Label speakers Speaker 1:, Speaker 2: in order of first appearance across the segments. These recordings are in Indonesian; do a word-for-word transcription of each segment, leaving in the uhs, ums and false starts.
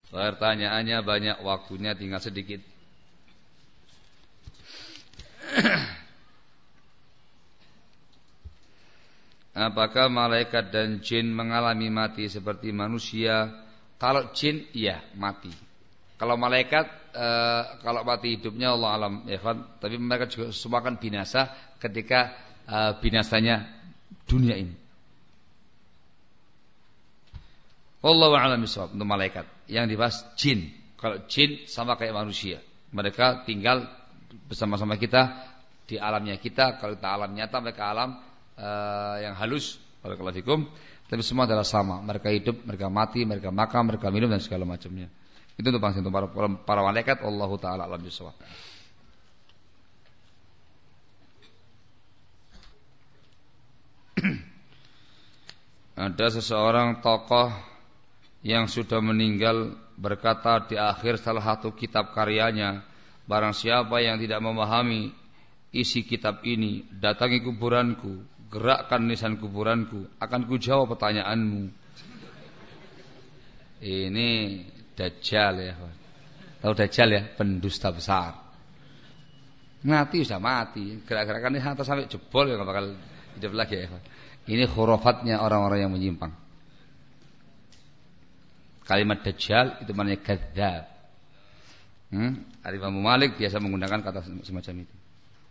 Speaker 1: Pertanyaannya banyak, waktunya tinggal sedikit. Apakah malaikat dan jin mengalami mati seperti manusia? Kalau jin, iya mati. Kalau malaikat, e, kalau mati hidupnya Allah alam, ya kan. Tapi mereka juga semua akan binasa ketika e, binasanya dunia ini. Wallahu a'lam bishawab untuk malaikat. Yang dibahas jin. Kalau jin sama kayak manusia. Mereka tinggal bersama-sama kita di alamnya kita. Kalau kita alam nyata, mereka alam uh, yang halus. Barakallahu fikum. Tapi semua adalah sama. Mereka hidup, mereka mati, mereka makan, mereka minum dan segala macamnya. Itu untuk bangsa untuk para, para malaikat. Allahu ta'ala a'lam bishawab. Ada seseorang tokoh yang sudah meninggal berkata di akhir salah satu kitab karyanya, barang siapa yang tidak memahami isi kitab ini, datangi kuburanku, gerakkan nisan kuburanku, akan kujawab pertanyaanmu. Ini Dajjal ya. Tahu Dajjal ya, pendusta besar. Mati sudah mati, gerak-gerakan ini atas sampai jebol ya, enggak bakal hidup lagi ya. Ini khurafatnya orang-orang yang menyimpang. Kalimat Dajjal itu maknanya kadzdzab. Hmm? Imam Malik biasa menggunakan kata semacam itu.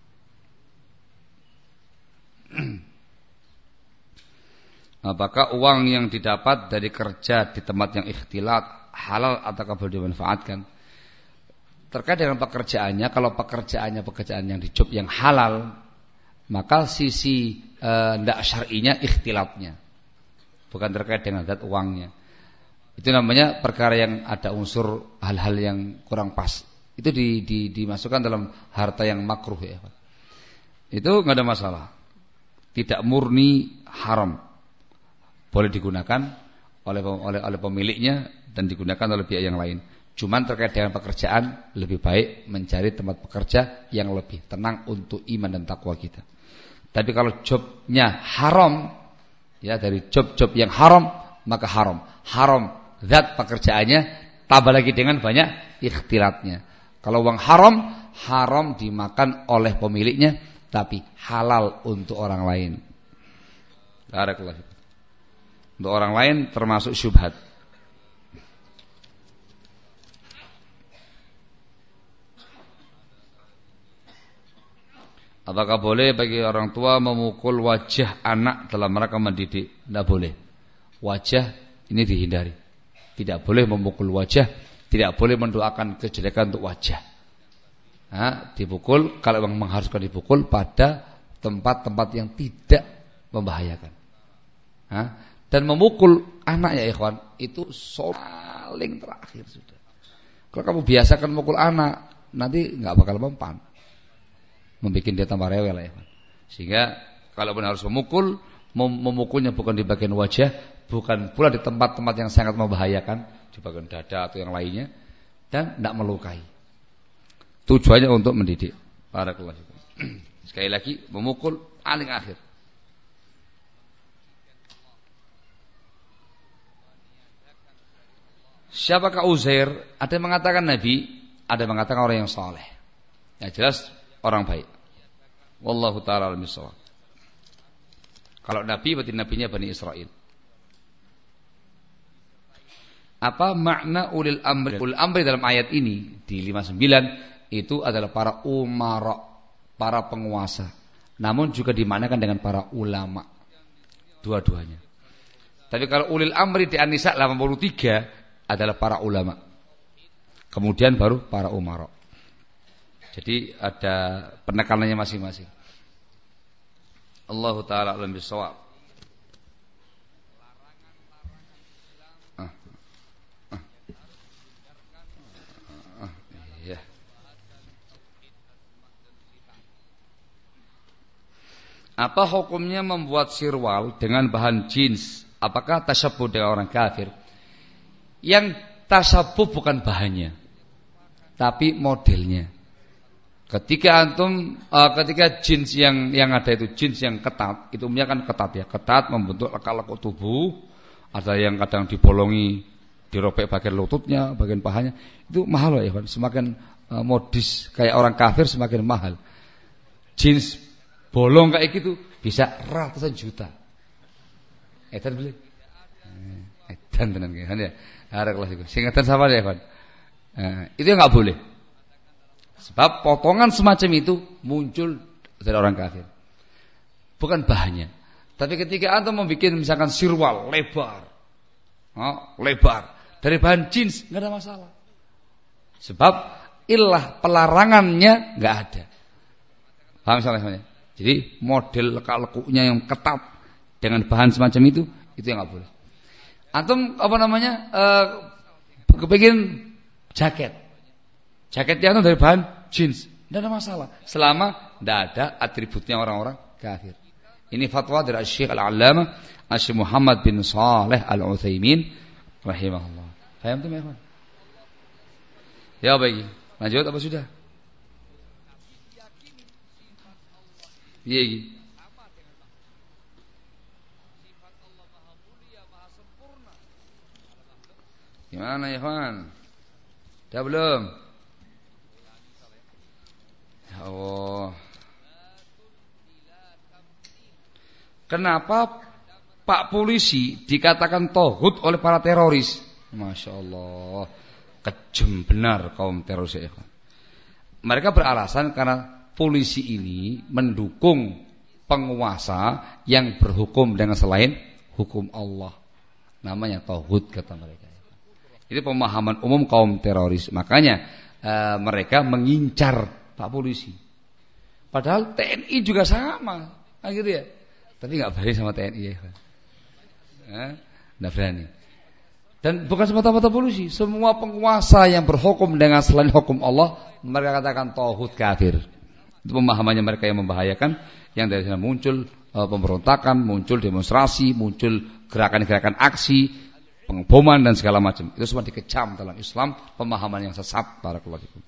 Speaker 1: Apakah uang yang didapat dari kerja di tempat yang ikhtilat halal atau boleh dimanfaatkan? Terkait dengan pekerjaannya, kalau pekerjaannya pekerjaan yang di job yang halal, maka sisi tidak e, syar'inya ikhtilatnya, bukan terkait dengan zat uangnya. Itu namanya perkara yang ada unsur hal-hal yang kurang pas. Itu di, di, dimasukkan dalam harta yang makruh ya. Itu nggak ada masalah. Tidak murni haram. Boleh digunakan oleh oleh oleh pemiliknya dan digunakan oleh pihak yang lain. Cuman terkait dengan pekerjaan, lebih baik mencari tempat pekerja yang lebih tenang untuk iman dan takwa kita. Tapi kalau jobnya haram, ya dari job-job yang haram, maka haram. Haram zat pekerjaannya, tambah lagi dengan banyak ikhtilatnya. Kalau uang haram, haram dimakan oleh pemiliknya, tapi halal untuk orang lain. Barakallahu. Untuk orang lain termasuk syubhat. Apakah boleh bagi orang tua memukul wajah anak dalam rangka mendidik? Tidak boleh. Wajah ini dihindari. Tidak boleh memukul wajah, tidak boleh mendoakan kejelekan untuk wajah. Nah, dipukul kalau memang mengharuskan dipukul pada tempat-tempat yang tidak membahayakan. Nah, dan memukul anak ya ikhwan itu paling terakhir sudah. Kalau kamu biasakan memukul anak, nanti nggak bakal mempan. Membuat dia tambah rewel ya. Sehingga kalaupun harus memukul, mem- memukulnya bukan di bagian wajah, bukan pula di tempat-tempat yang sangat membahayakan, di bagian dada atau yang lainnya, dan tidak melukai. Tujuannya untuk mendidik. Barakallahu fikum. Sekali lagi, memukul paling akhir. Siapakah Uzair? Ada yang mengatakan Nabi, ada yang mengatakan orang yang saleh. Yang jelas orang baik. Wallahu ta'ala alim bissawab. Kalau Nabi berarti nabinya Bani Israel. Apa makna ulil amri? Ulil amri dalam ayat ini di lima puluh sembilan itu adalah para umara, para penguasa. Namun juga dimaknakan dengan para ulama. Dua-duanya. Tapi kalau ulil amri di An-Nisa delapan puluh tiga adalah para ulama. Kemudian baru para umara. Jadi ada penekanannya masing-masing. Allahu ta'ala alam bisawab. Ah, ah, ah, iya. Apa hukumnya membuat sirwal dengan bahan jeans? Apakah tasyabuh dengan orang kafir? Yang tasyabuh bukan bahannya, tapi modelnya. Ketika antum, uh, ketika jeans yang yang ada itu jeans yang ketat, itu umumnya kan ketat ya, ketat membentuk lekak-lekuk tubuh. Ada yang kadang dibolongi dirobek bagian lututnya, bagian pahanya, itu mahal ya kan. Semakin uh, modis kayak orang kafir semakin mahal. Jeans bolong kayak gitu bisa ratusan juta. Edan beli. Edan tenan kan ya. Arek kelas iku. Sing edan sama ya kan. Nah, itu enggak boleh. Sebab potongan semacam itu muncul dari orang kafir. Bukan bahannya. Tapi ketika antum membuat misalkan sirwal lebar, oh, lebar dari bahan jeans, nggak ada masalah. Sebab ilah pelarangannya nggak ada. Paham misalnya? Jadi model lekak-lekuknya yang ketat dengan bahan semacam itu, itu yang nggak boleh. Antum apa namanya? Uh, kepingin jaket, jaketnya itu dari bahan jeans, nggak ada masalah. Selama nggak ada atributnya orang-orang kafir. Ini fatwa dari Syekh Al-Allamah Syekh Muhammad bin Shalih Al-Utsaimin rahimahullah. Paham tuh, ya, ya baik. Lanjut apa sudah? Iya, iya. Gimana ya, Ikhwan? Sudah belum? Ya Allah. Kenapa Pak polisi dikatakan tohut oleh para teroris? Masya Allah, kejem benar kaum teroris ya. Mereka beralasan karena polisi ini mendukung penguasa yang berhukum dengan selain hukum Allah. Namanya tohut kata mereka. Itu pemahaman umum kaum teroris. Makanya uh, mereka mengincar Pak polisi. Padahal T N I juga sama, gitu ya. Tapi nggak berani sama T N I ya, nggak berani. Dan bukan semata-mata polisi, semua penguasa yang berhukum dengan selain hukum Allah, mereka katakan tauhid kafir. Itu pemahamannya mereka yang membahayakan, yang dari sana muncul e, pemberontakan, muncul demonstrasi, muncul gerakan-gerakan aksi, pengeboman dan segala macam. Itu semua dikecam dalam Islam, pemahaman yang sesat. Barakallahu fikum.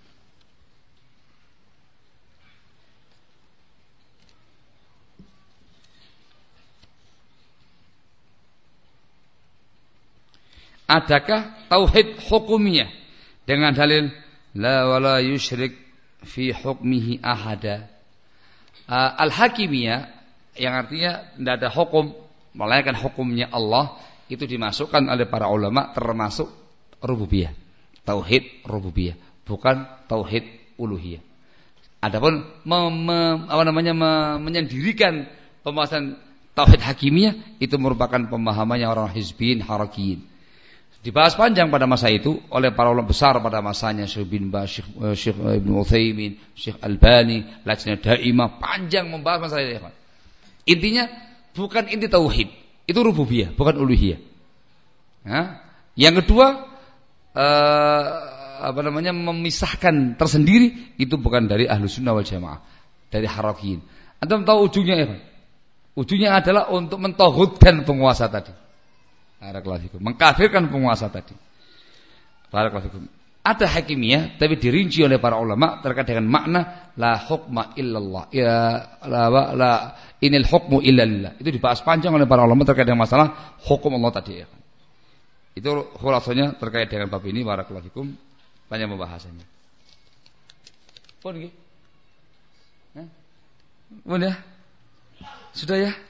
Speaker 1: Adakah tauhid hukumiyah dengan dalil la wala yusyrik fi hukmihi ahada? Uh, Al-hakimiyah yang artinya tidak ada hukum melainkan hukumnya Allah, itu dimasukkan oleh para ulama termasuk rububiyah. Tauhid rububiyah, bukan tauhid uluhiyah. Adapun me, me, apa namanya me, menyendirikan pembahasan tauhid hakimiyah itu merupakan pemahamannya orang hizbiyin harakiyin. Dibahas panjang pada masa itu oleh para ulama besar pada masanya, Syekh bin Baz, Syekh, Syekh Ibnu Utsaimin, Syekh Albani, Lajnah Daimah, panjang membahas masalah ini. Intinya bukan inti tauhid, itu rububiyah, bukan uluhiyah. Nah, yang kedua eh, apa namanya memisahkan tersendiri itu bukan dari Ahlus Sunnah wal Jamaah, dari harakiyin. Antum tahu ujungnya apa? Ujungnya adalah untuk mentauhidkan penguasa tadi. Barakallahu, mengkafirkan penguasa tadi. Barakallahu. Ada hakimiyah tapi dirinci oleh para ulama terkait dengan makna la hukma illallah. Ya la, la inil hukmu illallah. Itu dibahas panjang oleh para ulama terkait dengan masalah hukum Allah tadi ya. Itu khulasanya terkait dengan bab ini. Barakallahu fikum. Banyak pembahasannya. Pun nggih. Hah? Pun ya? Sudah ya?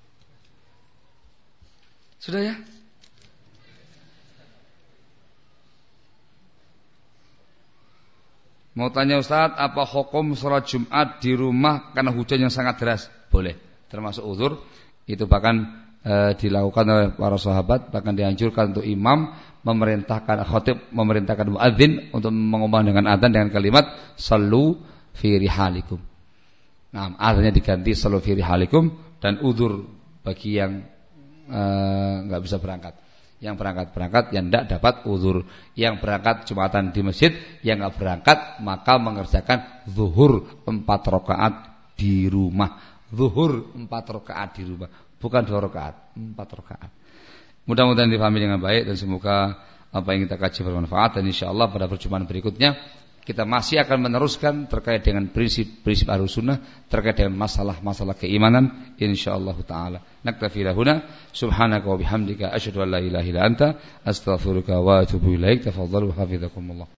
Speaker 1: Sudah ya? Mau tanya Ustaz, apa hukum sholat Jumat di rumah karena hujan yang sangat deras? Boleh, termasuk uzur. Itu bahkan e, dilakukan oleh para sahabat, bahkan dianjurkan untuk imam memerintahkan khatib, memerintahkan muadzin untuk mengumandangkan dengan adzan dengan kalimat sallu fi rihalikum. Nah, adzannya diganti sallu fi rihalikum dan uzur bagi yang enggak e, bisa berangkat. Yang berangkat-berangkat, yang tidak dapat uzur. Yang berangkat Jumatan di masjid, yang enggak berangkat maka mengerjakan zuhur empat rakaat di rumah. Zuhur empat rakaat di rumah, bukan dua rakaat, empat rakaat. Mudah-mudahan dipahami dengan baik dan semoga apa yang kita kaji bermanfaat, dan insyaallah pada perjumpaan berikutnya kita masih akan meneruskan terkait dengan prinsip-prinsip Ahlussunnah terkait dengan masalah-masalah keimanan insyaallah taala. Naktafi lahuna subhanaka wa bihamdika asyhadu an la ilaha illa anta astaghfiruka wa atubu ilaik. Tafadhalu hafizakumullah.